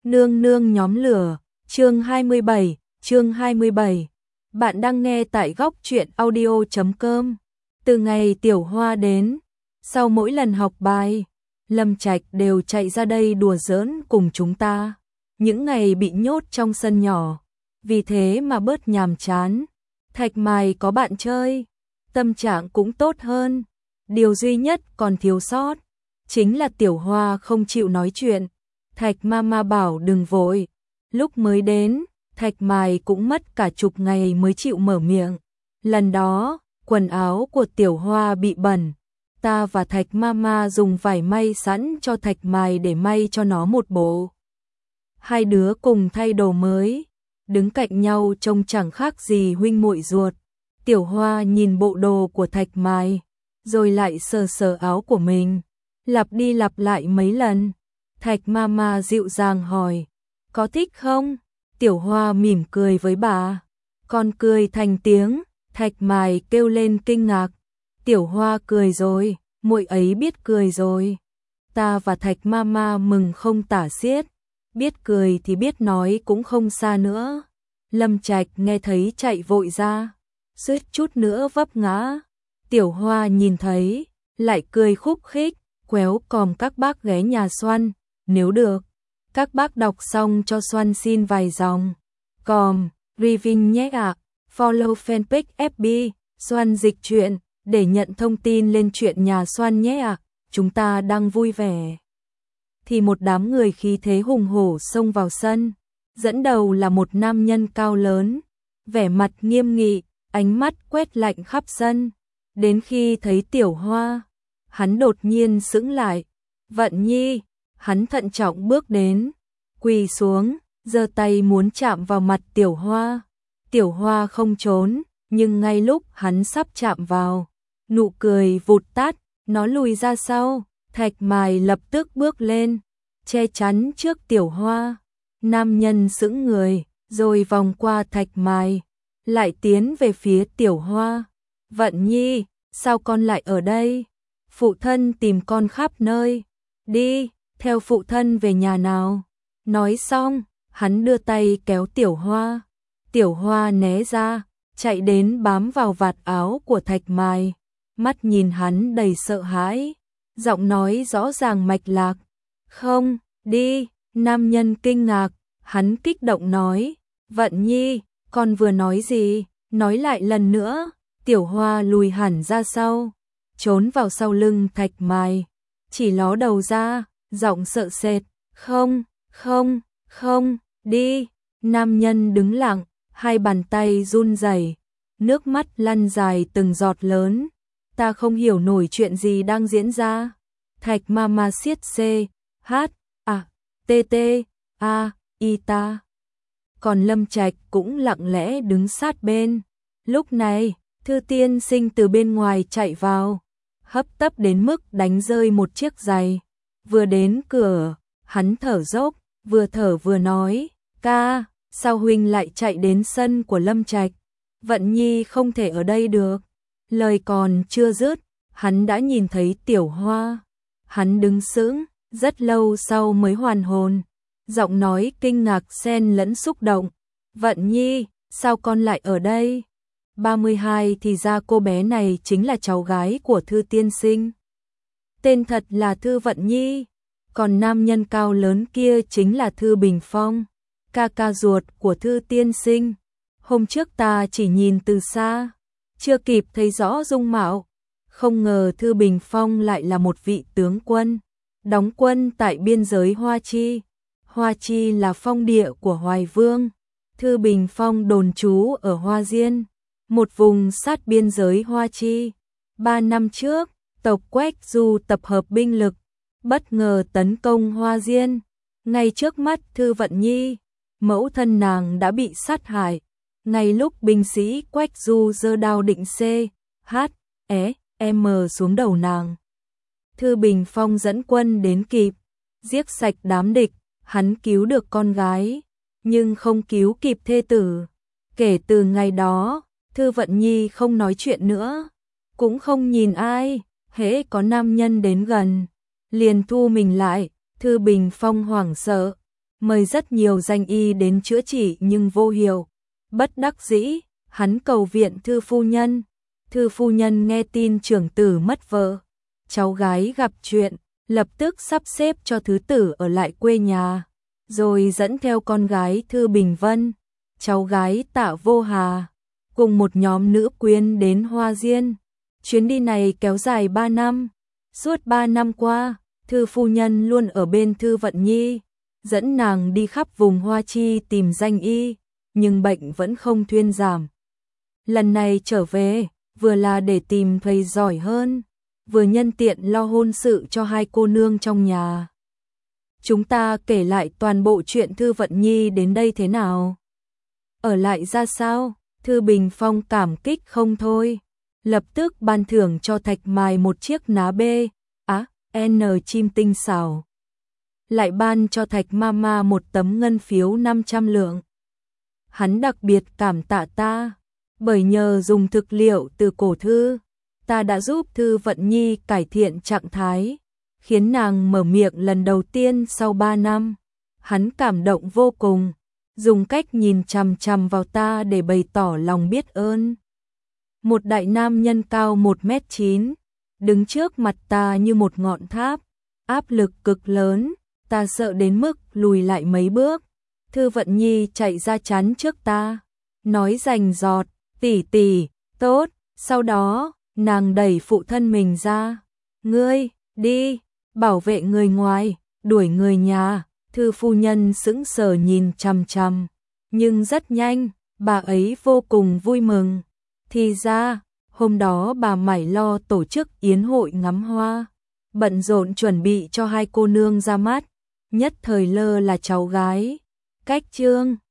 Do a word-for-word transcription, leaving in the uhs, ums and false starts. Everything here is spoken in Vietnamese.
Nương nương nhóm lửa, chương hai mươi bảy, chương hai mươi bảy. Bạn đang nghe tại góc truyện audio chấm com. Từ ngày Tiểu Hoa đến, sau mỗi lần học bài, Lâm Trạch đều chạy ra đây đùa giỡn cùng chúng ta. Những ngày bị nhốt trong sân nhỏ, vì thế mà bớt nhàm chán. Thạch Mài có bạn chơi, tâm trạng cũng tốt hơn. Điều duy nhất còn thiếu sót chính là Tiểu Hoa không chịu nói chuyện. Thạch Mama bảo đừng vội. Lúc mới đến, Thạch Mài cũng mất cả chục ngày mới chịu mở miệng. Lần đó, quần áo của Tiểu Hoa bị bẩn. Ta và Thạch Mama dùng vải may sẵn cho Thạch Mài để may cho nó một bộ. Hai đứa cùng thay đồ mới, đứng cạnh nhau trông chẳng khác gì huynh muội ruột. Tiểu Hoa nhìn bộ đồ của Thạch Mài, rồi lại sờ sờ áo của mình, lặp đi lặp lại mấy lần. Thạch Mama dịu dàng hỏi, có thích không? Tiểu Hoa mỉm cười với bà, con cười thành tiếng. Thạch Mài kêu lên kinh ngạc, Tiểu Hoa cười rồi, muội ấy biết cười rồi. Ta và Thạch Mama mừng không tả xiết, biết cười thì biết nói cũng không xa nữa. Lâm Trạch nghe thấy chạy vội ra, suýt chút nữa vấp ngã. Tiểu Hoa nhìn thấy, lại cười khúc khích, quéo còm các bác ghé nhà Xoan, nếu được, các bác đọc xong cho Xoan xin vài dòng. Còm, review nhé ạ, follow fanpage ép bê, Xoan dịch truyện, để nhận thông tin lên chuyện nhà Xoan nhé ạ, chúng ta đang vui vẻ. Thì một đám người khí thế hùng hổ xông vào sân, dẫn đầu là một nam nhân cao lớn, vẻ mặt nghiêm nghị, ánh mắt quét lạnh khắp sân. Đến khi thấy Tiểu Hoa, hắn đột nhiên sững lại. Vận Nhi, hắn thận trọng bước đến, quỳ xuống, giơ tay muốn chạm vào mặt Tiểu Hoa. Tiểu Hoa không trốn, nhưng ngay lúc hắn sắp chạm vào, nụ cười vụt tắt, nó lùi ra sau. Thạch Mài lập tức bước lên, che chắn trước Tiểu Hoa. Nam nhân sững người, rồi vòng qua Thạch Mài, lại tiến về phía Tiểu Hoa. Vận Nhi, sao con lại ở đây? Phụ thân tìm con khắp nơi. Đi, theo phụ thân về nhà nào. Nói xong, hắn đưa tay kéo Tiểu Hoa. Tiểu Hoa né ra, chạy đến bám vào vạt áo của Thạch Mài. Mắt nhìn hắn đầy sợ hãi, giọng nói rõ ràng mạch lạc. Không, đi. Nam nhân kinh ngạc, hắn kích động nói, Vận Nhi, con vừa nói gì? Nói lại lần nữa. Tiểu Hoa lùi hẳn ra sau, trốn vào sau lưng Thạch Mài, chỉ ló đầu ra, giọng sợ sệt, không, không, không, đi. Nam nhân đứng lặng, hai bàn tay run rẩy, nước mắt lăn dài từng giọt lớn. Ta không hiểu nổi chuyện gì đang diễn ra. Thạch Mama siết C, H, A, T, T, A, I ta. Còn Lâm Trạch cũng lặng lẽ đứng sát bên. Lúc này, Thư tiên sinh từ bên ngoài chạy vào, hấp tấp đến mức đánh rơi một chiếc giày. Vừa đến cửa, hắn thở dốc, vừa thở vừa nói, ca, sao huynh lại chạy đến sân của Lâm Trạch? Vận Nhi không thể ở đây được. Lời còn chưa dứt, hắn đã nhìn thấy Tiểu Hoa. Hắn đứng sững, rất lâu sau mới hoàn hồn, giọng nói kinh ngạc xen lẫn xúc động. Vận Nhi, sao con lại ở đây? ba mươi hai thì ra cô bé này chính là cháu gái của Thư tiên sinh. Tên thật là Thư Vận Nhi, còn nam nhân cao lớn kia chính là Thư Bình Phong, ca ca ruột của Thư tiên sinh. Hôm trước ta chỉ nhìn từ xa, chưa kịp thấy rõ dung mạo, không ngờ Thư Bình Phong lại là một vị tướng quân, đóng quân tại biên giới Hoa Chi. Hoa Chi là phong địa của Hoài Vương, Thư Bình Phong đồn trú ở Hoa Diên, một vùng sát biên giới Hoa Chi. Ba năm trước, tộc Quách Du tập hợp binh lực, bất ngờ tấn công Hoa Diên. Ngay trước mắt Thư Vận Nhi, mẫu thân nàng đã bị sát hại. Ngay lúc binh sĩ Quách Du giơ đao định C, H, E, M xuống đầu nàng, Thư Bình Phong dẫn quân đến kịp, giết sạch đám địch. Hắn cứu được con gái, nhưng không cứu kịp thê tử. Kể từ ngày đó, Thư Vận Nhi không nói chuyện nữa, cũng không nhìn ai, hễ có nam nhân đến gần, liền thu mình lại. Thư Bình Phong hoảng sợ, mời rất nhiều danh y đến chữa trị nhưng vô hiệu. Bất đắc dĩ, hắn cầu viện Thư phu nhân. Thư phu nhân nghe tin trưởng tử mất vợ, cháu gái gặp chuyện, lập tức sắp xếp cho thứ tử ở lại quê nhà, rồi dẫn theo con gái Thư Bình Vân, cháu gái Tạ Vô Hà, cùng một nhóm nữ quyến đến Hoa Diên. Chuyến đi này kéo dài ba năm. Suốt ba năm qua, Thư phu nhân luôn ở bên Thư Vận Nhi, dẫn nàng đi khắp vùng Hoa Chi tìm danh y, nhưng bệnh vẫn không thuyên giảm. Lần này trở về, vừa là để tìm thầy giỏi hơn, vừa nhân tiện lo hôn sự cho hai cô nương trong nhà. Chúng ta kể lại toàn bộ chuyện Thư Vận Nhi đến đây thế nào? Ở lại ra sao? Thư Bình Phong cảm kích không thôi, lập tức ban thưởng cho Thạch Mài một chiếc ná bê, á, N chim tinh xảo. Lại ban cho Thạch Mama một tấm ngân phiếu năm trăm lượng. Hắn đặc biệt cảm tạ ta, bởi nhờ dùng thực liệu từ cổ thư, ta đã giúp Thư Vận Nhi cải thiện trạng thái, khiến nàng mở miệng lần đầu tiên sau ba năm. Hắn cảm động vô cùng, dùng cách nhìn chằm chằm vào ta để bày tỏ lòng biết ơn. Một đại nam nhân cao một mét chín, đứng trước mặt ta như một ngọn tháp, áp lực cực lớn, ta sợ đến mức lùi lại mấy bước. Thư Vận Nhi chạy ra chắn trước ta, nói rành rọt, tỷ tỷ, tốt, sau đó, nàng đẩy phụ thân mình ra, ngươi, đi, bảo vệ người ngoài, đuổi người nhà. Thư phu nhân sững sờ nhìn chằm chằm, nhưng rất nhanh, bà ấy vô cùng vui mừng. Thì ra, hôm đó bà mải lo tổ chức yến hội ngắm hoa, bận rộn chuẩn bị cho hai cô nương ra mắt, nhất thời lơ là cháu gái. Cách chương